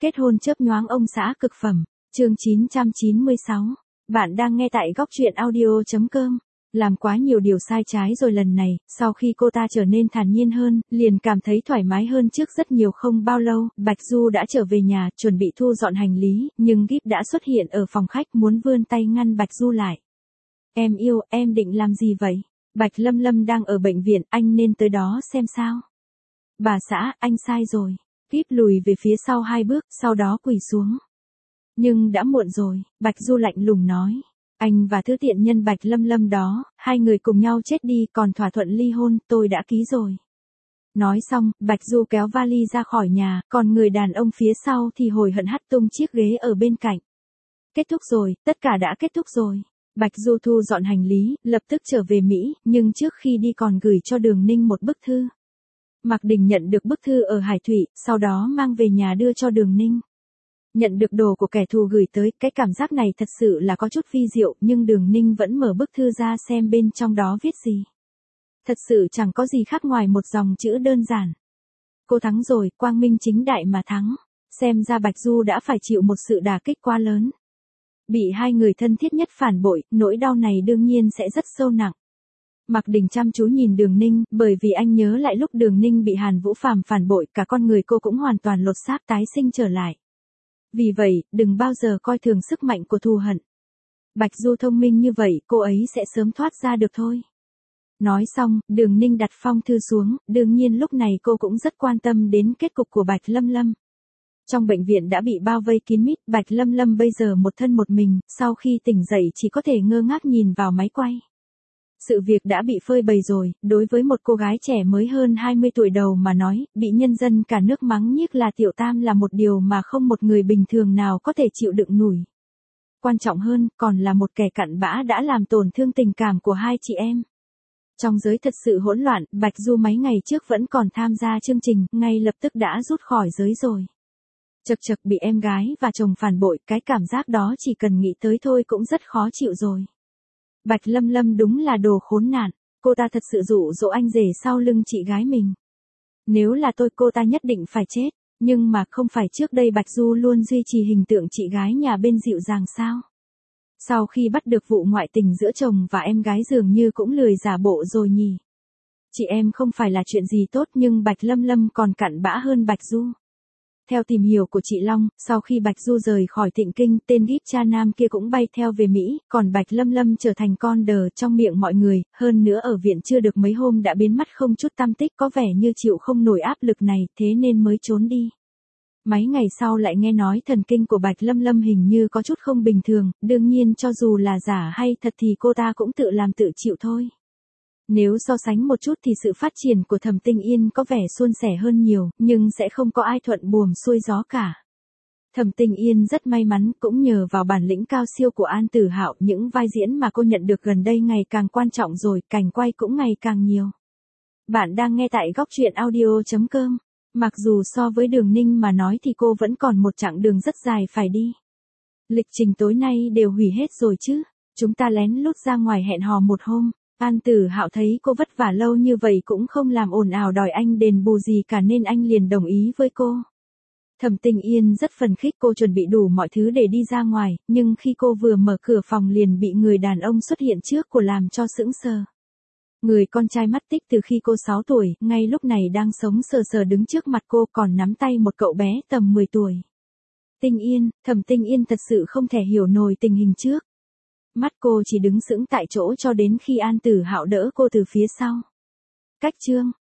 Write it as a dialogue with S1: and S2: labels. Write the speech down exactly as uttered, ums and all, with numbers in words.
S1: Kết hôn chớp nhoáng ông xã cực phẩm, chương chín trăm chín mươi sáu. Bạn đang nghe tại góc truyện audio chấm com. Làm quá nhiều điều sai trái rồi lần này, sau khi cô ta trở nên thản nhiên hơn, liền cảm thấy thoải mái hơn trước rất nhiều. Không bao lâu, Bạch Du đã trở về nhà, chuẩn bị thu dọn hành lý, nhưng Gíp đã xuất hiện ở phòng khách muốn vươn tay ngăn Bạch Du lại. Em yêu, em định làm gì vậy? Bạch Lâm Lâm đang ở bệnh viện, anh nên tới đó xem sao. Bà xã, anh sai rồi. Gíp lùi về phía sau hai bước, sau đó quỳ xuống. Nhưng đã muộn rồi, Bạch Du lạnh lùng nói. Anh và thứ tiện nhân Bạch Lâm Lâm đó, hai người cùng nhau chết đi, còn thỏa thuận ly hôn, tôi đã ký rồi. Nói xong, Bạch Du kéo vali ra khỏi nhà, còn người đàn ông phía sau thì hối hận hất tung chiếc ghế ở bên cạnh. Kết thúc rồi, tất cả đã kết thúc rồi. Bạch Du thu dọn hành lý, lập tức trở về Mỹ, nhưng trước khi đi còn gửi cho Đường Ninh một bức thư. Mạc Đình nhận được bức thư ở Hải Thụy, sau đó mang về nhà đưa cho Đường Ninh. Nhận được đồ của kẻ thù gửi tới, cái cảm giác này thật sự là có chút vi diệu, nhưng Đường Ninh vẫn mở bức thư ra xem bên trong đó viết gì. Thật sự chẳng có gì khác ngoài một dòng chữ đơn giản. Cô thắng rồi, quang minh chính đại mà thắng. Xem ra Bạch Du đã phải chịu một sự đả kích quá lớn. Bị hai người thân thiết nhất phản bội, nỗi đau này đương nhiên sẽ rất sâu nặng. Mạc Đình chăm chú nhìn Đường Ninh, bởi vì anh nhớ lại lúc Đường Ninh bị Hàn Vũ Phàm phản bội, cả con người cô cũng hoàn toàn lột xác tái sinh trở lại. Vì vậy, đừng bao giờ coi thường sức mạnh của thù hận. Bạch Du thông minh như vậy, cô ấy sẽ sớm thoát ra được thôi. Nói xong, Đường Ninh đặt phong thư xuống, đương nhiên lúc này cô cũng rất quan tâm đến kết cục của Bạch Lâm Lâm. Trong bệnh viện đã bị bao vây kín mít, Bạch Lâm Lâm bây giờ một thân một mình, sau khi tỉnh dậy chỉ có thể ngơ ngác nhìn vào máy quay. Sự việc đã bị phơi bày rồi, đối với một cô gái trẻ mới hơn hai mươi tuổi đầu mà nói, bị nhân dân cả nước mắng nhiếc là tiểu tam là một điều mà không một người bình thường nào có thể chịu đựng nổi. Quan trọng hơn, còn là một kẻ cặn bã đã làm tổn thương tình cảm của hai chị em. Trong giới thật sự hỗn loạn, Bạch Du mấy ngày trước vẫn còn tham gia chương trình, ngay lập tức đã rút khỏi giới rồi. Chật chật bị em gái và chồng phản bội, cái cảm giác đó chỉ cần nghĩ tới thôi cũng rất khó chịu rồi. Bạch Lâm Lâm đúng là đồ khốn nạn, cô ta thật sự dụ dỗ anh rể sau lưng chị gái mình. Nếu là tôi cô ta nhất định phải chết, nhưng mà không phải trước đây Bạch Du luôn duy trì hình tượng chị gái nhà bên dịu dàng sao? Sau khi bắt được vụ ngoại tình giữa chồng và em gái dường như cũng lười giả bộ rồi nhỉ. Chị em không phải là chuyện gì tốt nhưng Bạch Lâm Lâm còn cặn bã hơn Bạch Du. Theo tìm hiểu của chị Long, sau khi Bạch Du rời khỏi Thịnh Kinh, tên Gíp cha nam kia cũng bay theo về Mỹ, còn Bạch Lâm Lâm trở thành con đờ trong miệng mọi người, hơn nữa ở viện chưa được mấy hôm đã biến mất không chút tăm tích, có vẻ như chịu không nổi áp lực này, thế nên mới trốn đi. Mấy ngày sau lại nghe nói thần kinh của Bạch Lâm Lâm hình như có chút không bình thường, đương nhiên cho dù là giả hay thật thì cô ta cũng tự làm tự chịu thôi. Nếu so sánh một chút thì sự phát triển của Thẩm Tinh Yên có vẻ suôn sẻ hơn nhiều, nhưng sẽ không có ai thuận buồm xuôi gió cả. Thẩm Tinh Yên rất may mắn, cũng nhờ vào bản lĩnh cao siêu của An Tử Hạo, những vai diễn mà cô nhận được gần đây ngày càng quan trọng rồi, cảnh quay cũng ngày càng nhiều. Bạn đang nghe tại góc truyện audio chấm com. Mặc dù so với Đường Ninh mà nói thì cô vẫn còn một chặng đường rất dài phải đi. Lịch trình tối nay đều hủy hết rồi chứ, chúng ta lén lút ra ngoài hẹn hò một hôm. An Tử Hạo thấy cô vất vả lâu như vậy cũng không làm ồn ào đòi anh đền bù gì cả nên anh liền đồng ý với cô. Thẩm Tinh Yên rất phấn khích, cô chuẩn bị đủ mọi thứ để đi ra ngoài, nhưng khi cô vừa mở cửa phòng liền bị người đàn ông xuất hiện trước của làm cho sững sờ. Người con trai mất tích từ khi cô sáu tuổi, ngay lúc này đang sống sờ sờ đứng trước mặt cô, còn nắm tay một cậu bé tầm mười tuổi. Tinh Yên, Thẩm Tinh Yên thật sự không thể hiểu nổi tình hình trước. Mắt cô chỉ đứng sững tại chỗ cho đến khi An Tử Hạo đỡ cô từ phía sau. Cách chương,